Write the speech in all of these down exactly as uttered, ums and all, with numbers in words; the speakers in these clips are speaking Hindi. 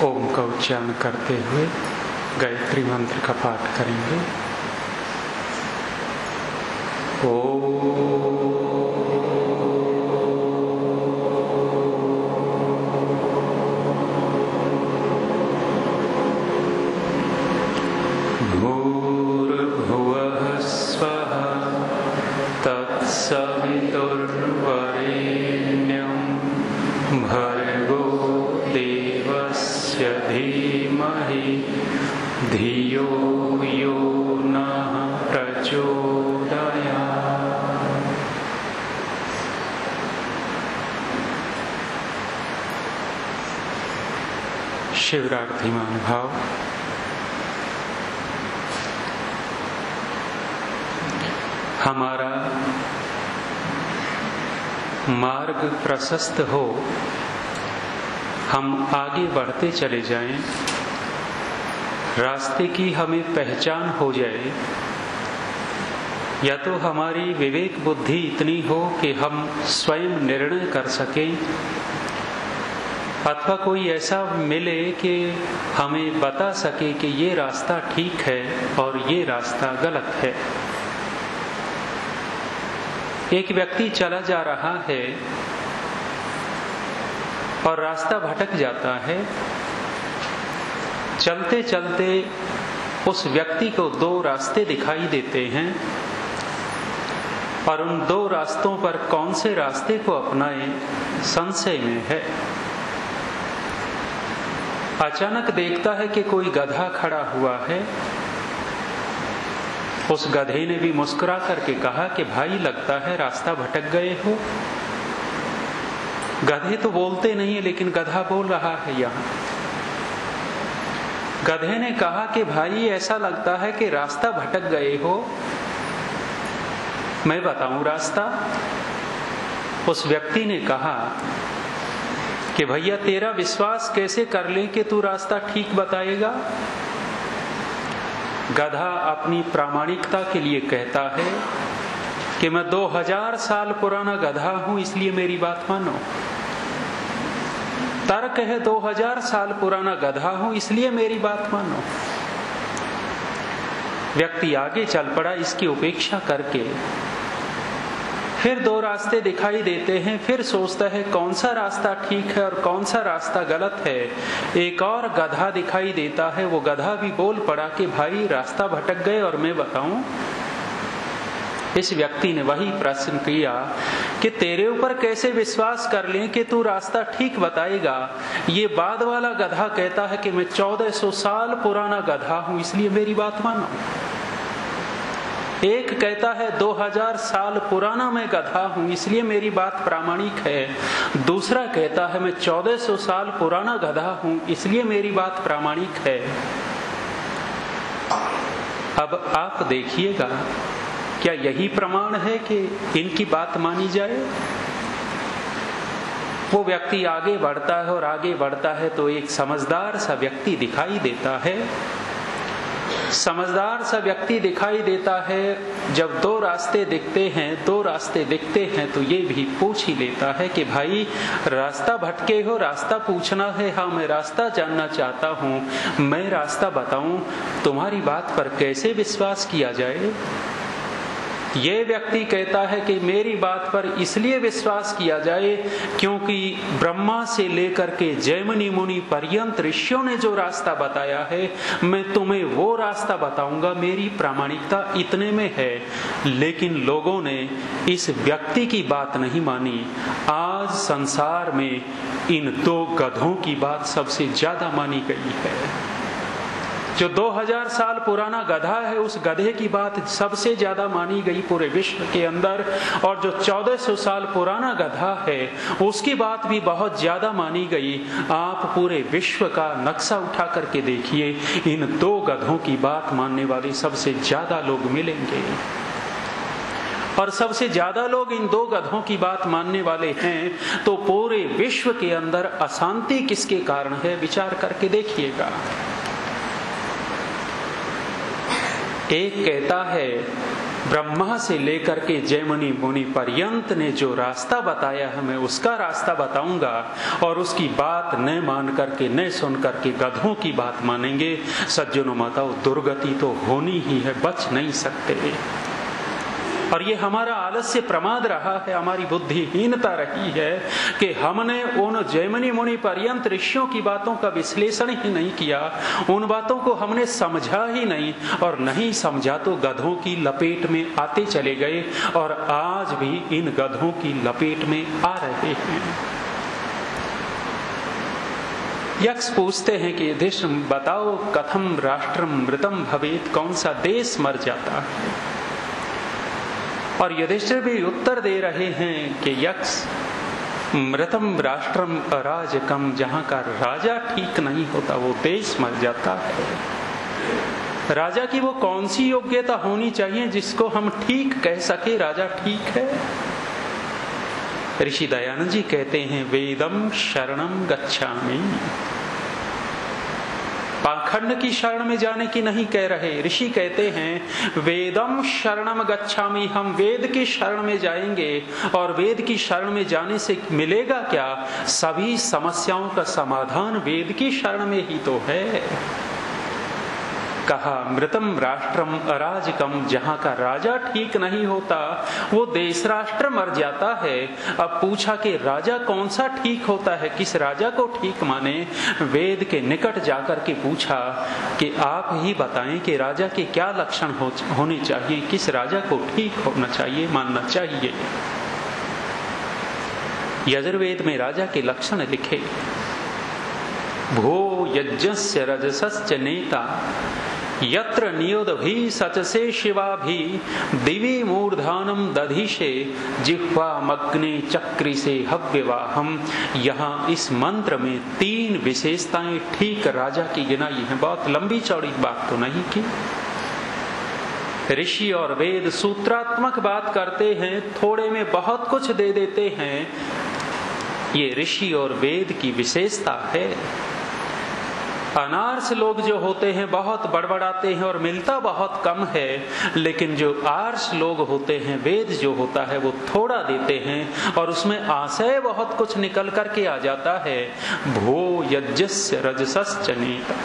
ओम का उच्चारण करते हुए गायत्री मंत्र का पाठ करेंगे। ओम भूर्भुवः स्वः तत्सवितुर्वरेण्यं भर्गो देवस्य धीमहि धियो यो नः प्रचोदयात्। शिवरात्रि महानुभाव, हमारा मार्ग प्रशस्त हो, हम आगे बढ़ते चले जाएं, रास्ते की हमें पहचान हो जाए, या तो हमारी विवेक बुद्धि इतनी हो कि हम स्वयं निर्णय कर सकें, अथवा कोई ऐसा मिले कि हमें बता सके कि ये रास्ता ठीक है और ये रास्ता गलत है। एक व्यक्ति चला जा रहा है और रास्ता भटक जाता है। चलते चलते उस व्यक्ति को दो रास्ते दिखाई देते हैं और उन दो रास्तों पर कौन से रास्ते को अपनाए संशय में है। अचानक देखता है कि कोई गधा खड़ा हुआ है। उस गधे ने भी मुस्कुरा करके कहा कि भाई, लगता है रास्ता भटक गए हो। गधे तो बोलते नहीं है, लेकिन गधा बोल रहा है। यहाँ गधे ने कहा कि भाई, ऐसा लगता है कि रास्ता भटक गए हो, मैं बताऊं रास्ता। उस व्यक्ति ने कहा कि भैया, तेरा विश्वास कैसे कर लें कि तू रास्ता ठीक बताएगा। गधा अपनी प्रामाणिकता के लिए कहता है कि मैं दो हजार साल पुराना गधा हूं, इसलिए मेरी बात मानो। तर्क है दो हजार साल पुराना गधा हूं, इसलिए मेरी बात मानो। व्यक्ति आगे चल पड़ा इसकी उपेक्षा करके। फिर दो रास्ते दिखाई देते हैं। फिर सोचता है कौन सा रास्ता ठीक है और कौन सा रास्ता गलत है। एक और गधा दिखाई देता है। वो गधा भी बोल पड़ा कि भाई, रास्ता भटक गए और मैं बताऊं। इस व्यक्ति ने वही प्रश्न किया कि तेरे ऊपर कैसे विश्वास कर लें कि तू रास्ता ठीक बताएगा। ये बाद वाला गधा कहता है कि मैं चौदह सौ साल पुराना गधा हूं, इसलिए मेरी बात मानो। एक कहता है दो हजार साल पुराना मैं गधा हूं, इसलिए मेरी बात प्रामाणिक है। दूसरा कहता है मैं चौदह सौ साल पुराना गधा हूं, इसलिए मेरी बात प्रामाणिक है। अब आप देखिएगा, क्या यही प्रमाण है कि इनकी बात मानी जाए। वो व्यक्ति आगे बढ़ता है और आगे बढ़ता है तो एक समझदार सा व्यक्ति दिखाई देता है। समझदार सा व्यक्ति दिखाई देता है। जब दो रास्ते दिखते हैं दो रास्ते दिखते हैं तो ये भी पूछ ही लेता है कि भाई, रास्ता भटके हो, रास्ता पूछना है। हाँ, मैं रास्ता जानना चाहता हूँ, मैं रास्ता बताऊं, तुम्हारी बात पर कैसे विश्वास किया जाए। ये व्यक्ति कहता है कि मेरी बात पर इसलिए विश्वास किया जाए क्योंकि ब्रह्मा से लेकर के जैमिनी मुनि पर्यंत ऋषियों ने जो रास्ता बताया है, मैं तुम्हें वो रास्ता बताऊंगा। मेरी प्रामाणिकता इतने में है। लेकिन लोगों ने इस व्यक्ति की बात नहीं मानी। आज संसार में इन दो गधों की बात सबसे ज्यादा मानी गई है। जो दो हजार साल पुराना गधा है, उस गधे की बात सबसे ज्यादा मानी गई पूरे विश्व के अंदर। और जो चौदह सौ साल पुराना गधा है, उसकी बात भी बहुत ज्यादा मानी गई। आप पूरे विश्व का नक्शा उठा करके देखिए, इन दो गधों की बात मानने वाले सबसे ज्यादा लोग मिलेंगे। और सबसे ज्यादा लोग इन दो गधों की बात मानने वाले हैं। तो पूरे विश्व के अंदर अशांति किसके कारण है, विचार करके देखिएगा। एक कहता है ब्रह्मा से लेकर के जैमिनी मुनि पर्यंत ने जो रास्ता बताया है, मैं उसका रास्ता बताऊंगा। और उसकी बात न मान करके, न सुन करके गधों की बात मानेंगे, सज्जनों माताओं, दुर्गति तो होनी ही है, बच नहीं सकते। और ये हमारा आलस्य प्रमाद रहा है, हमारी बुद्धिहीनता रही है कि हमने उन जैमिनी मुनि पर्यंत ऋषियों की बातों का विश्लेषण ही नहीं किया, उन बातों को हमने समझा ही नहीं, और नहीं समझा तो गधों की लपेट में आते चले गए, और आज भी इन गधों की लपेट में आ रहे हैं। यक्ष पूछते हैं कि युधिष्ठिर बताओ, कथम राष्ट्रम मृतम भवेत, कौन सा देश मर जाता है? और युधिष्ठिर भी उत्तर दे रहे हैं कि यक्ष, मृतम राष्ट्रम अराजकम, जहां का राजा ठीक नहीं होता वो देश मर जाता है। राजा की वो कौन सी योग्यता होनी चाहिए जिसको हम ठीक कह सके राजा ठीक है? ऋषि दयानंद जी कहते हैं, वेदम शरणम गच्छामि। पाखंड की शरण में जाने की नहीं कह रहे, ऋषि कहते हैं वेदम शरणम गच्छामि, हम वेद की शरण में जाएंगे। और वेद की शरण में जाने से मिलेगा क्या? सभी समस्याओं का समाधान वेद की शरण में ही तो है। कहा मृतम राष्ट्रम अराजकम, जहां का राजा ठीक नहीं होता वो देश राष्ट्र मर जाता है। अब पूछा कि राजा कौन सा ठीक होता है, किस राजा को ठीक माने? वेद के निकट जाकर के पूछा कि आप ही बताएं कि राजा के क्या लक्षण हो, होने चाहिए, किस राजा को ठीक होना चाहिए, मानना चाहिए। यजुर्वेद में राजा के लक्षण लिखे, भो यज्ञस्य रजसश्च नेता, यत्र नियोदभी सचसे शिवाभी, दिवि मूर्धानम दधीशे, जिह्वा मग्ने चक्री से हव्यवाहम। यहाँ इस मंत्र में तीन विशेषताएं ठीक राजा की गिनाई है। बहुत लंबी चौड़ी बात तो नहीं की। ऋषि और वेद सूत्रात्मक बात करते हैं, थोड़े में बहुत कुछ दे देते हैं। ये ऋषि और वेद की विशेषता है। अनार्स लोग जो होते हैं बहुत बड़बड़ाते हैं और मिलता बहुत कम है, लेकिन जो आर्ष लोग होते हैं, वेद जो होता है वो थोड़ा देते हैं और उसमें आशय बहुत कुछ निकल करके आ जाता है। भो यज्ञस्य रजसश्च नेता,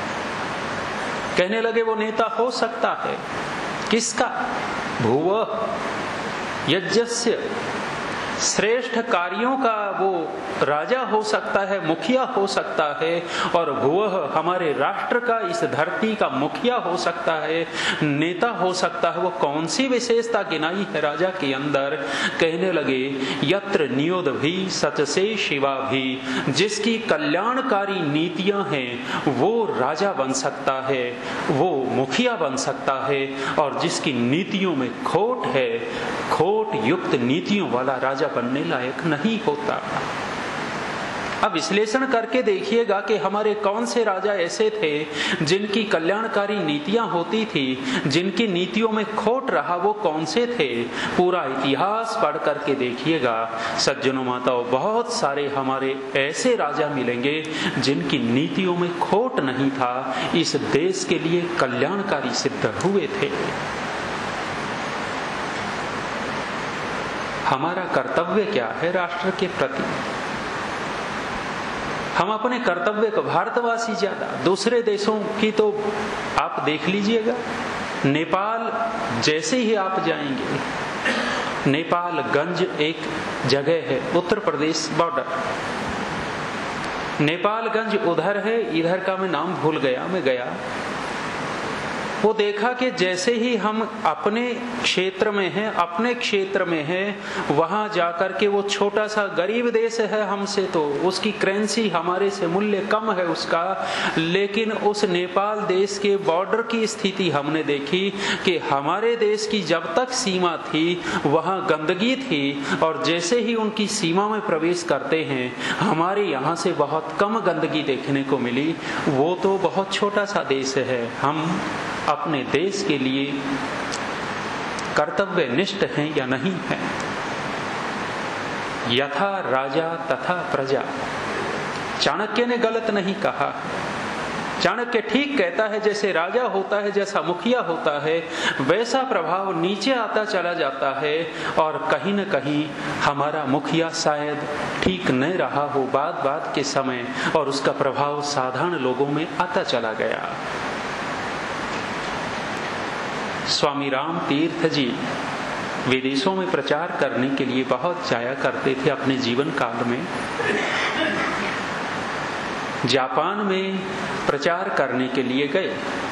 कहने लगे वो नेता हो सकता है किसका? भुवः यज्ञस्य, श्रेष्ठ कार्यों का वो राजा हो सकता है, मुखिया हो सकता है। और भुवः हमारे राष्ट्र का, इस धरती का मुखिया हो सकता है, नेता हो सकता है। वो कौन सी विशेषता गिनाई है राजा के अंदर? कहने लगे यत्र नियोद भी सचसे शिवा भी, जिसकी कल्याणकारी नीतियां हैं वो राजा बन सकता है, वो मुखिया बन सकता है। और जिसकी नीतियों में खोट है, खोट युक्त नीतियों वाला राजा बनने लायक नहीं होता। अब विश्लेषण करके देखिएगा कि हमारे कौन से राजा ऐसे थे जिनकी कल्याणकारी नीतियां होती थी, जिनकी नीतियों में खोट रहा, वो कौन से थे? पूरा इतिहास पढ़ करके देखिएगा सज्जनों माताओं, बहुत सारे हमारे ऐसे राजा मिलेंगे जिनकी नीतियों में खोट नहीं था, इस देश के लिए कल्याणकारी सिद्ध हुए थे। हमारा कर्तव्य क्या है राष्ट्र के प्रति? हम अपने कर्तव्य को, भारतवासी ज्यादा, दूसरे देशों की तो आप देख लीजिएगा। नेपाल जैसे ही आप जाएंगे, नेपालगंज एक जगह है, उत्तर प्रदेश बॉर्डर, नेपालगंज उधर है, इधर का मैं नाम भूल गया, मैं गया वो देखा कि जैसे ही हम अपने क्षेत्र में हैं, अपने क्षेत्र में हैं, वहां जाकर के वो छोटा सा गरीब देश है हमसे, तो उसकी करेंसी हमारे से मूल्य कम है उसका, लेकिन उस नेपाल देश के बॉर्डर की स्थिति हमने देखी कि हमारे देश की जब तक सीमा थी वहां गंदगी थी, और जैसे ही उनकी सीमा में प्रवेश करते हैं हमारे यहाँ से बहुत कम गंदगी देखने को मिली। वो तो बहुत छोटा सा देश है। हम अपने देश के लिए कर्तव्यनिष्ठ हैं या नहीं हैं? यथा राजा तथा प्रजा, चाणक्य ने गलत नहीं कहा। चाणक्य ठीक कहता है, जैसे राजा होता है, जैसा मुखिया होता है, वैसा प्रभाव नीचे आता चला जाता है। और कहीं न कहीं हमारा मुखिया शायद ठीक न रहा हो बात बात के समय, और उसका प्रभाव साधारण लोगों में आता चला गया। स्वामी राम तीर्थ जी विदेशों में प्रचार करने के लिए बहुत जाया करते थे अपने जीवन काल में। जापान में प्रचार करने के लिए गए।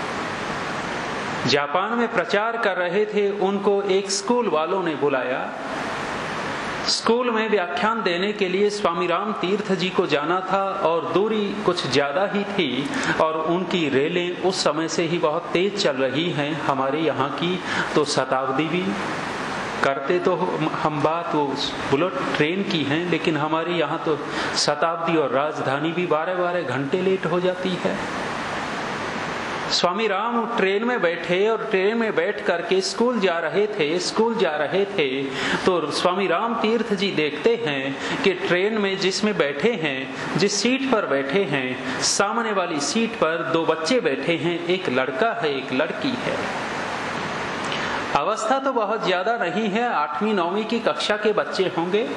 जापान में प्रचार कर रहे थे, उनको एक स्कूल वालों ने बुलाया। स्कूल में व्याख्यान देने के लिए स्वामी राम तीर्थ जी को जाना था और दूरी कुछ ज्यादा ही थी, और उनकी रेलें उस समय से ही बहुत तेज चल रही हैं। हमारे यहाँ की तो शताब्दी भी करते तो हम बात वो बुलेट ट्रेन की हैं, लेकिन हमारे यहाँ तो शताब्दी और राजधानी भी बारह बारह घंटे लेट हो जाती है। स्वामी राम ट्रेन में बैठे और ट्रेन में बैठ करके स्कूल जा रहे थे स्कूल जा रहे थे तो स्वामी राम तीर्थ जी देखते हैं कि ट्रेन में जिसमें बैठे हैं, जिस सीट पर बैठे हैं, सामने वाली सीट पर दो बच्चे बैठे हैं, एक लड़का है एक लड़की है। अवस्था तो बहुत ज्यादा नहीं है, आठवीं नौवीं की कक्षा के बच्चे होंगे।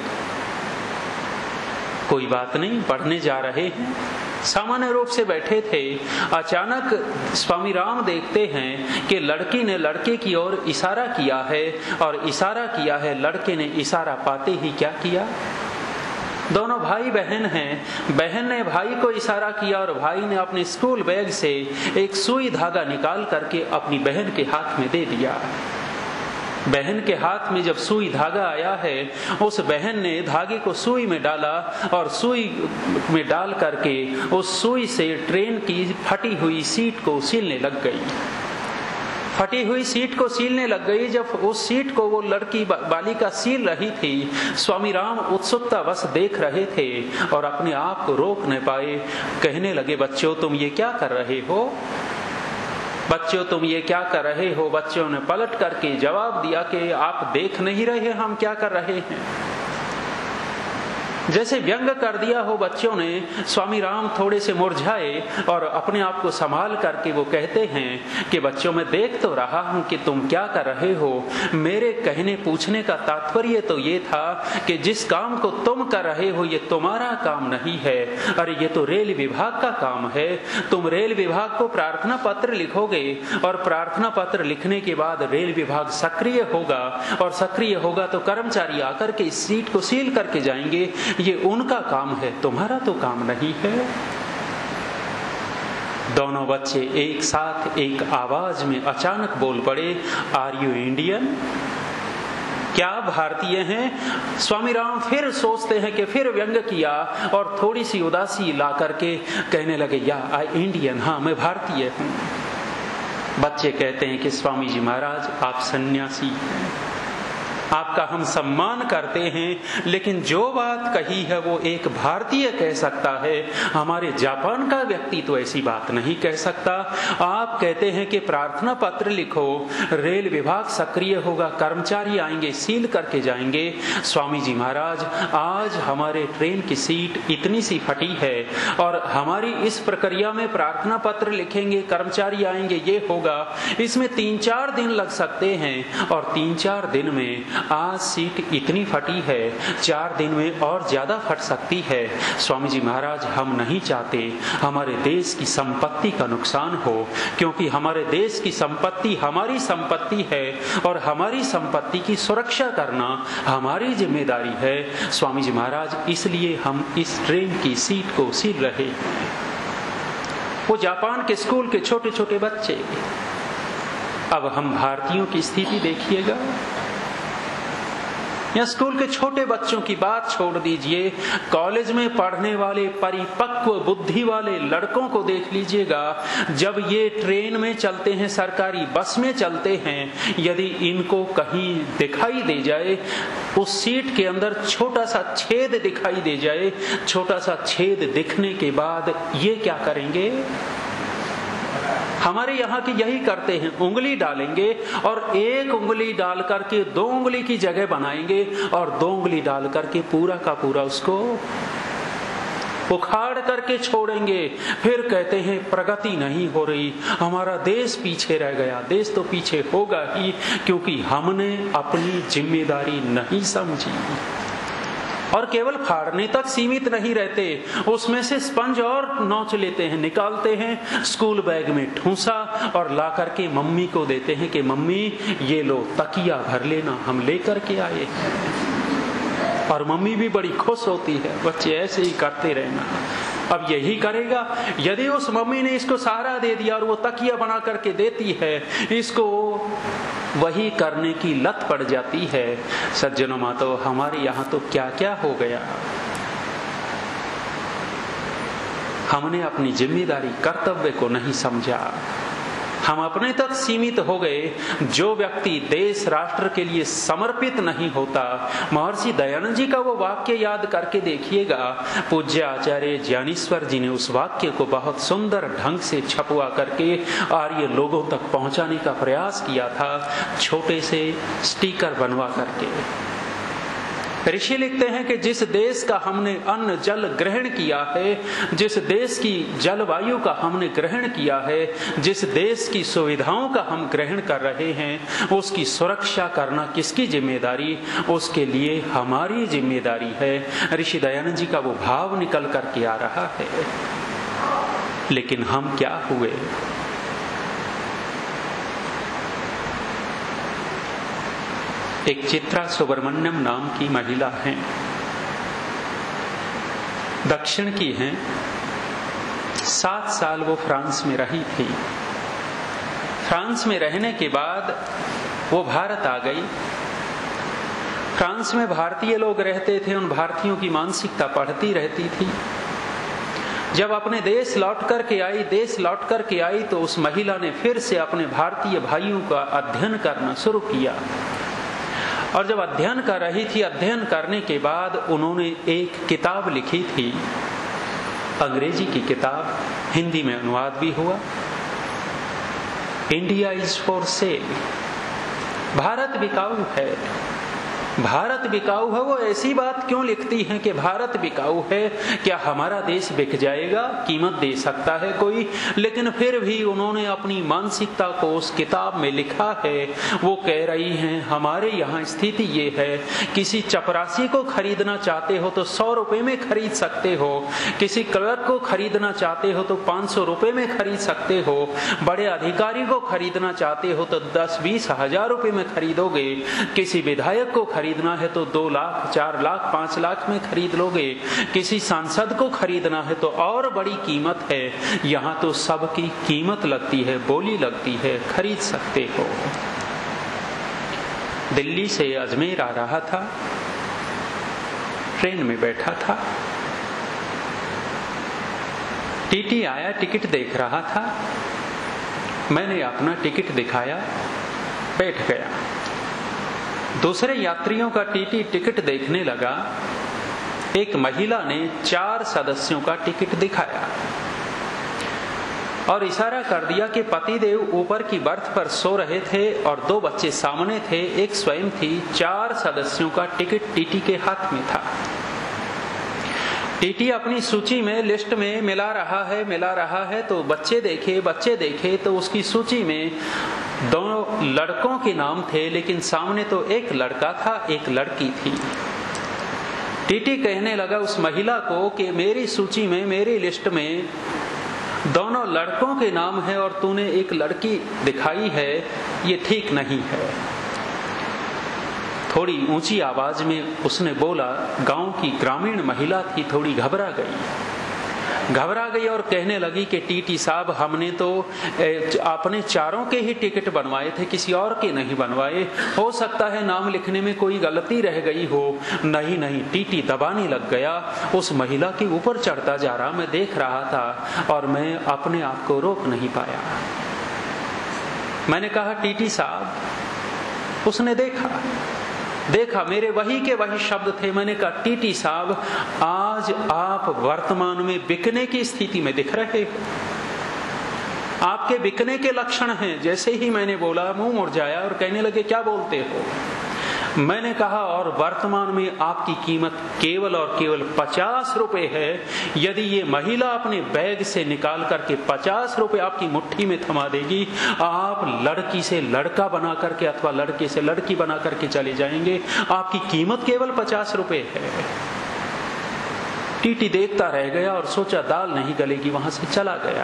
कोई बात नहीं, पढ़ने जा रहे हैं, सामान्य रूप से बैठे थे। अचानक स्वामी राम देखते हैं कि लड़की ने लड़के की ओर इशारा किया है, और इशारा किया है, लड़के ने इशारा पाते ही क्या किया, दोनों भाई बहन हैं, बहन ने भाई को इशारा किया और भाई ने अपने स्कूल बैग से एक सुई धागा निकाल करके अपनी बहन के हाथ में दे दिया। बहन के हाथ में जब सुई धागा आया है, उस बहन ने धागे को सुई में डाला और सुई में डाल करके उस सुई से ट्रेन की फटी हुई सीट को सिलने लग गई। फटी हुई सीट को सीलने लग गई। जब उस सीट को वो लड़की बालिका सील रही थी, स्वामी राम उत्सुकता बस देख रहे थे और अपने आप को रोक न पाए। कहने लगे, बच्चों तुम ये क्या कर रहे हो, बच्चों तुम ये क्या कर रहे हो। बच्चों ने पलट करके जवाब दिया कि आप देख नहीं रहे हम क्या कर रहे हैं। जैसे व्यंग कर दिया हो बच्चों ने। स्वामी राम थोड़े से मुरझाए और अपने आप को संभाल करके वो कहते हैं कि बच्चों मैं देख तो रहा हूं कि तुम क्या कर रहे हो। मेरे कहने पूछने का तात्पर्य तो ये था कि जिस काम को तुम कर रहे हो ये तुम्हारा काम नहीं है, अरे ये तो रेल विभाग का काम है। तुम रेल विभाग को प्रार्थना पत्र लिखोगे और प्रार्थना पत्र लिखने के बाद रेल विभाग सक्रिय होगा, और सक्रिय होगा तो कर्मचारी आकर के इस सीट को सील करके जाएंगे। ये उनका काम है, तुम्हारा तो काम नहीं है। दोनों बच्चे एक साथ एक आवाज में अचानक बोल पड़े, आर यू इंडियन, क्या भारतीय हैं। स्वामी राम फिर सोचते हैं कि फिर व्यंग किया और थोड़ी सी उदासी ला करके कहने लगे, या आई इंडियन, हाँ मैं भारतीय हूं। बच्चे कहते हैं कि स्वामी जी महाराज आप सन्यासी हैं, आपका हम सम्मान करते हैं, लेकिन जो बात कही है वो एक भारतीय कह सकता है, हमारे जापान का व्यक्ति तो ऐसी बात नहीं कह सकता। आप कहते हैं कि प्रार्थना पत्र लिखो, रेल विभाग सक्रिय होगा, कर्मचारी आएंगे सील करके जाएंगे। स्वामी जी महाराज आज हमारे ट्रेन की सीट इतनी सी फटी है और हमारी इस प्रक्रिया में प्रार्थना पत्र लिखेंगे, कर्मचारी आएंगे, ये होगा, इसमें तीन चार दिन लग सकते हैं, और तीन चार दिन में आज सीट इतनी फटी है, चार दिन में और ज्यादा फट सकती है। स्वामी जी महाराज हम नहीं चाहते हमारे देश की संपत्ति का नुकसान हो, क्योंकि हमारे देश की संपत्ति हमारी संपत्ति है और हमारी संपत्ति की सुरक्षा करना हमारी जिम्मेदारी है। स्वामी जी महाराज इसलिए हम इस ट्रेन की सीट को सील रहे हैं। वो जापान के स्कूल के छोटे छोटे बच्चे। अब हम भारतीयों की स्थिति देखिएगा, या स्कूल के छोटे बच्चों की बात छोड़ दीजिए, कॉलेज में पढ़ने वाले परिपक्व बुद्धि वाले लड़कों को देख लीजिएगा। जब ये ट्रेन में चलते हैं, सरकारी बस में चलते हैं, यदि इनको कहीं दिखाई दे जाए, उस सीट के अंदर छोटा सा छेद दिखाई दे जाए, छोटा सा छेद दिखने के बाद ये क्या करेंगे। हमारे यहाँ की यही करते हैं, उंगली डालेंगे और एक उंगली डाल करके दो उंगली की जगह बनाएंगे और दो उंगली डाल करके पूरा का पूरा उसको उखाड़ करके छोड़ेंगे। फिर कहते हैं प्रगति नहीं हो रही, हमारा देश पीछे रह गया। देश तो पीछे होगा ही, क्योंकि हमने अपनी जिम्मेदारी नहीं समझी। और केवल फाड़ने तक सीमित नहीं रहते, उसमें से स्पंज और नोच लेते हैं, निकालते हैं, स्कूल बैग में ठूंसा और ला करके मम्मी को देते हैं कि मम्मी ये लो तकिया भर लेना, हम लेकर के आए। और मम्मी भी बड़ी खुश होती है, बच्चे ऐसे ही करते रहना। अब यही करेगा। यदि उस मम्मी ने इसको सहारा दे दिया और वो तकिया बना करके देती है, इसको वही करने की लत पड़ जाती है। सज्जनों मातो, हमारे यहाँ तो क्या क्या हो गया। हमने अपनी जिम्मेदारी, कर्तव्य को नहीं समझा, हम अपने तक सीमित हो गए। जो व्यक्ति देश राष्ट्र के लिए समर्पित नहीं होता, महर्षि दयानंद जी का वो वाक्य याद करके देखिएगा। पूज्य आचार्य ज्ञानेश्वर जी ने उस वाक्य को बहुत सुंदर ढंग से छपवा करके आर्य लोगों तक पहुंचाने का प्रयास किया था, छोटे से स्टिकर बनवा करके। ऋषि लिखते हैं कि जिस देश का हमने अन्न जल ग्रहण किया है, जिस देश की जलवायु का हमने ग्रहण किया है, जिस देश की सुविधाओं का हम ग्रहण कर रहे हैं, उसकी सुरक्षा करना किसकी जिम्मेदारी? उसके लिए हमारी जिम्मेदारी है। ऋषि दयानंद जी का वो भाव निकल करके आ रहा है। लेकिन हम क्या हुए? एक चित्रा सुब्रमण्यम नाम की महिला हैं, दक्षिण की हैं। सात साल वो फ्रांस में रही थी। फ्रांस में रहने के बाद वो भारत आ गई। फ्रांस में भारतीय लोग रहते थे, उन भारतीयों की मानसिकता पढ़ती रहती थी। जब अपने देश लौट कर के आई देश लौट कर के आई तो उस महिला ने फिर से अपने भारतीय भाइयों का अध्ययन करना शुरू किया। और जब अध्ययन कर रही थी, अध्ययन करने के बाद उन्होंने एक किताब लिखी थी, अंग्रेजी की किताब, हिंदी में अनुवाद भी हुआ। India is for sale, Bharat बिकाऊ है। भारत बिकाऊ है, वो ऐसी बात क्यों लिखती हैं कि भारत बिकाऊ है? क्या हमारा देश बिक जाएगा? कीमत दे सकता है कोई? लेकिन फिर भी उन्होंने अपनी मानसिकता को उस किताब में लिखा है। वो कह रही हैं हमारे यहाँ स्थिति ये है, किसी चपरासी को खरीदना चाहते हो तो सौ रुपए में खरीद सकते हो, किसी क्लर्क को खरीदना चाहते हो तो पांच सौ रुपए में खरीद सकते हो, बड़े अधिकारी को खरीदना चाहते हो तो दस बीस हजार रुपए में खरीदोगे, किसी विधायक को खरीदना है तो दो लाख चार लाख पांच लाख में खरीद लोगे, किसी सांसद को खरीदना है तो और बड़ी कीमत है। यहां तो सबकी कीमत लगती है, बोली लगती है, खरीद सकते हो। दिल्ली से अजमेर आ रहा था, ट्रेन में बैठा था, टीटी आया, टिकट देख रहा था। मैंने अपना टिकट दिखाया, बैठ गया। दूसरे यात्रियों का टीटी टिकट देखने लगा। एक महिला ने चार सदस्यों का टिकट दिखाया और इशारा कर दिया कि पतिदेव ऊपर की बर्थ पर सो रहे थे और दो बच्चे सामने थे, एक स्वयं थी। चार सदस्यों का टिकट टीटी के हाथ में था। टीटी अपनी सूची में, लिस्ट में मिला रहा है मिला रहा है तो बच्चे देखे बच्चे देखे तो उसकी सूची में दोनों लड़कों के नाम थे, लेकिन सामने तो एक लड़का था, एक लड़की थी। टीटी कहने लगा उस महिला को कि मेरी सूची में, मेरी लिस्ट में दोनों लड़कों के नाम है और तूने एक लड़की दिखाई है, ये ठीक नहीं है। थोड़ी ऊंची आवाज में उसने बोला। गांव की ग्रामीण महिला थी, थोड़ी घबरा गई घबरा गई और कहने लगी कि टीटी साहब, हमने तो अपने चारों के ही टिकट बनवाए थे, किसी और के नहीं बनवाए। हो सकता है नाम लिखने में कोई गलती रह गई हो। नहीं नहीं, टीटी दबाने लग गया, उस महिला के ऊपर चढ़ता जा रहा। मैं देख रहा था और मैं अपने आप को रोक नहीं पाया। मैंने कहा टीटी साहब। उसने देखा देखा मेरे वही के वही शब्द थे। मैंने कहा टीटी साहब, आज आप वर्तमान में बिकने की स्थिति में दिख रहे हो, आपके बिकने के लक्षण हैं। जैसे ही मैंने बोला मुंह मुरझाया और कहने लगे क्या बोलते हो? मैंने कहा और वर्तमान में आपकी कीमत केवल और केवल पचास रुपए है। यदि ये महिला अपने बैग से निकाल करके पचास रुपए आपकी मुट्ठी में थमा देगी, आप लड़की से लड़का बना करके अथवा लड़के से लड़की बना करके चले जाएंगे। आपकी कीमत केवल पचास रुपए है। टीटी देखता रह गया और सोचा दाल नहीं गलेगी, वहां से चला गया।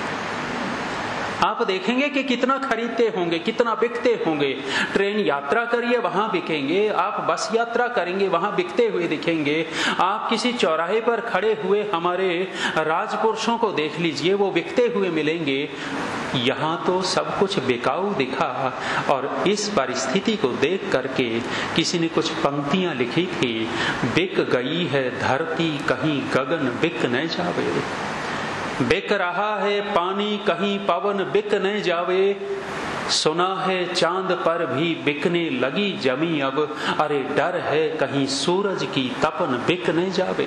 आप देखेंगे कि कितना खरीदते होंगे, कितना बिकते होंगे। ट्रेन यात्रा करिए, वहां बिकेंगे। आप बस यात्रा करेंगे, वहां बिकते हुए दिखेंगे। आप किसी चौराहे पर खड़े हुए हमारे राजपुरुषों को देख लीजिए, वो बिकते हुए मिलेंगे। यहाँ तो सब कुछ बिकाऊ दिखा। और इस परिस्थिति को देख करके किसी ने कुछ पंक्तियां लिखी थी, बिक गई है धरती कहीं गगन बिक न जावे, बिक रहा है पानी कहीं पवन बिक न जावे, सुना है चांद पर भी बिकने लगी जमी अब, अरे डर है कहीं सूरज की तपन बिक न जावे।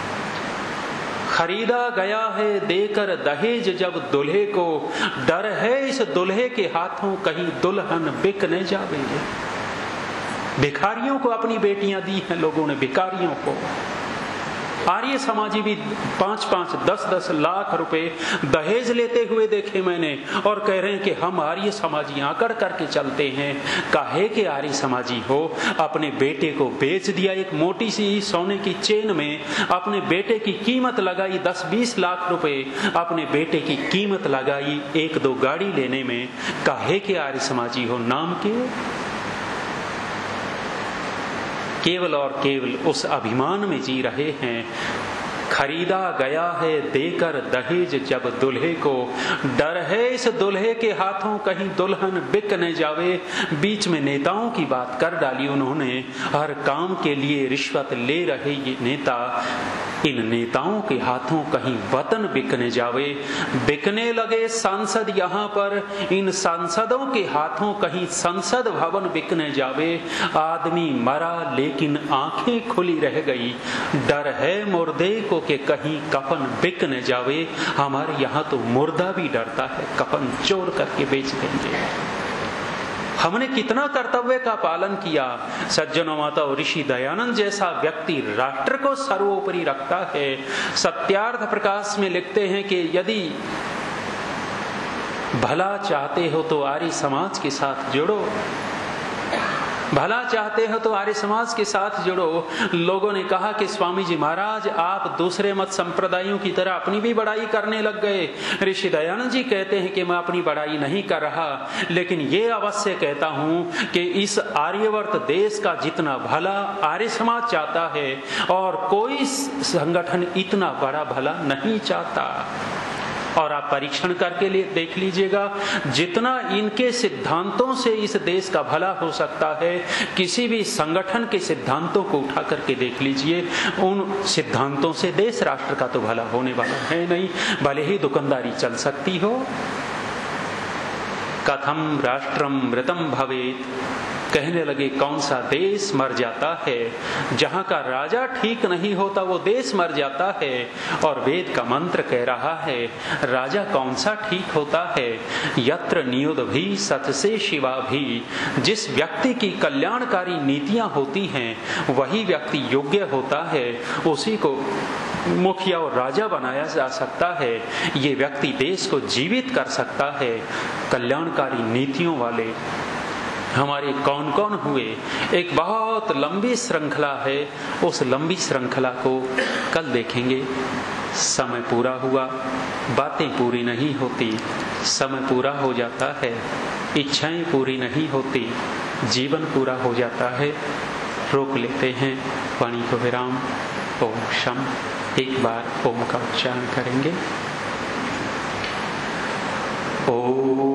खरीदा गया है देकर दहेज जब दुल्हे को, डर है इस दुल्हे के हाथों कहीं दुल्हन बिक न जावे। भिखारियों को अपनी बेटियां दी हैं लोगों ने, भिखारियों को। आर्य समाजी भी पांच पांच दस दस लाख रुपए दहेज लेते हुए देखे मैंने, और कह रहे हैं कि हम आर्य समाजी आकड़ करके चलते हैं। काहे के आर्य समाजी हो? अपने बेटे को बेच दिया एक मोटी सी सोने की चेन में, अपने बेटे की कीमत लगाई दस बीस लाख रुपए, अपने बेटे की कीमत लगाई एक दो गाड़ी लेने में। काहे के आर्य समाजी हो? नाम के केवल और केवल उस अभिमान में जी रहे हैं। खरीदा गया है देकर दहेज जब दुल्हे को, डर है इस दुल्हे के हाथों कहीं दुल्हन बिक न जावे। बीच में नेताओं की बात कर डाली उन्होंने। हर काम के लिए रिश्वत ले रहे ये नेता, इन नेताओं के हाथों कहीं वतन बिक न जावे। बिकने लगे सांसद यहाँ पर, इन सांसदों के हाथों कहीं संसद भवन बिक न जावे। आदमी मरा लेकिन आंखें खुली रह गई, डर है मुर्दे को कि कहीं कफन बिक न जावे। हमारे यहाँ तो मुर्दा भी डरता है, कफन चोर करके बेच देंगे। हमने कितना कर्तव्य का पालन किया। सज्जनों माता और ऋषि दयानंद जैसा व्यक्ति राष्ट्र को सर्वोपरि रखता है। सत्यार्थ प्रकाश में लिखते हैं कि यदि भला चाहते हो तो आर्य समाज के साथ जुड़ो, भला चाहते हो तो आर्य समाज के साथ जुड़ो। लोगों ने कहा कि स्वामी जी महाराज आप दूसरे मत संप्रदायों की तरह अपनी भी बड़ाई करने लग गए। ऋषि दयानंद जी कहते हैं कि मैं अपनी बड़ाई नहीं कर रहा, लेकिन ये अवश्य कहता हूं कि इस आर्यवर्त देश का जितना भला आर्य समाज चाहता है, और कोई संगठन इतना बड़ा भला नहीं चाहता। और आप परीक्षण करके लिए देख लीजिएगा, जितना इनके सिद्धांतों से इस देश का भला हो सकता है, किसी भी संगठन के सिद्धांतों को उठा करके देख लीजिए, उन सिद्धांतों से देश राष्ट्र का तो भला होने वाला है नहीं। भले ही दुकानदारी चल सकती हो। कथम राष्ट्रम मृतम भवेत, कहने लगे कौन सा देश मर जाता है। जहां का राजा ठीक नहीं होता वो देश मर जाता है। और वेद का मंत्र कह रहा है राजा कौन सा ठीक होता है। यत्र नियुद्ध भी सत से शिवा भी, जिस व्यक्ति की कल्याणकारी नीतियां होती हैं वही व्यक्ति योग्य होता है, उसी को मुखिया और राजा बनाया जा सकता है। ये व्यक्ति देश को जीवित कर सकता है। कल्याणकारी नीतियों वाले हमारे कौन कौन हुए, एक बहुत लंबी श्रृंखला है। उस लंबी श्रृंखला को कल देखेंगे। समय पूरा हुआ, बातें पूरी नहीं होती, समय पूरा हो जाता है, इच्छाएं पूरी नहीं होती, जीवन पूरा हो जाता है। रोक लेते हैं वाणी को विराम। ओम शम। एक बार ओम का उच्चारण करेंगे। ओम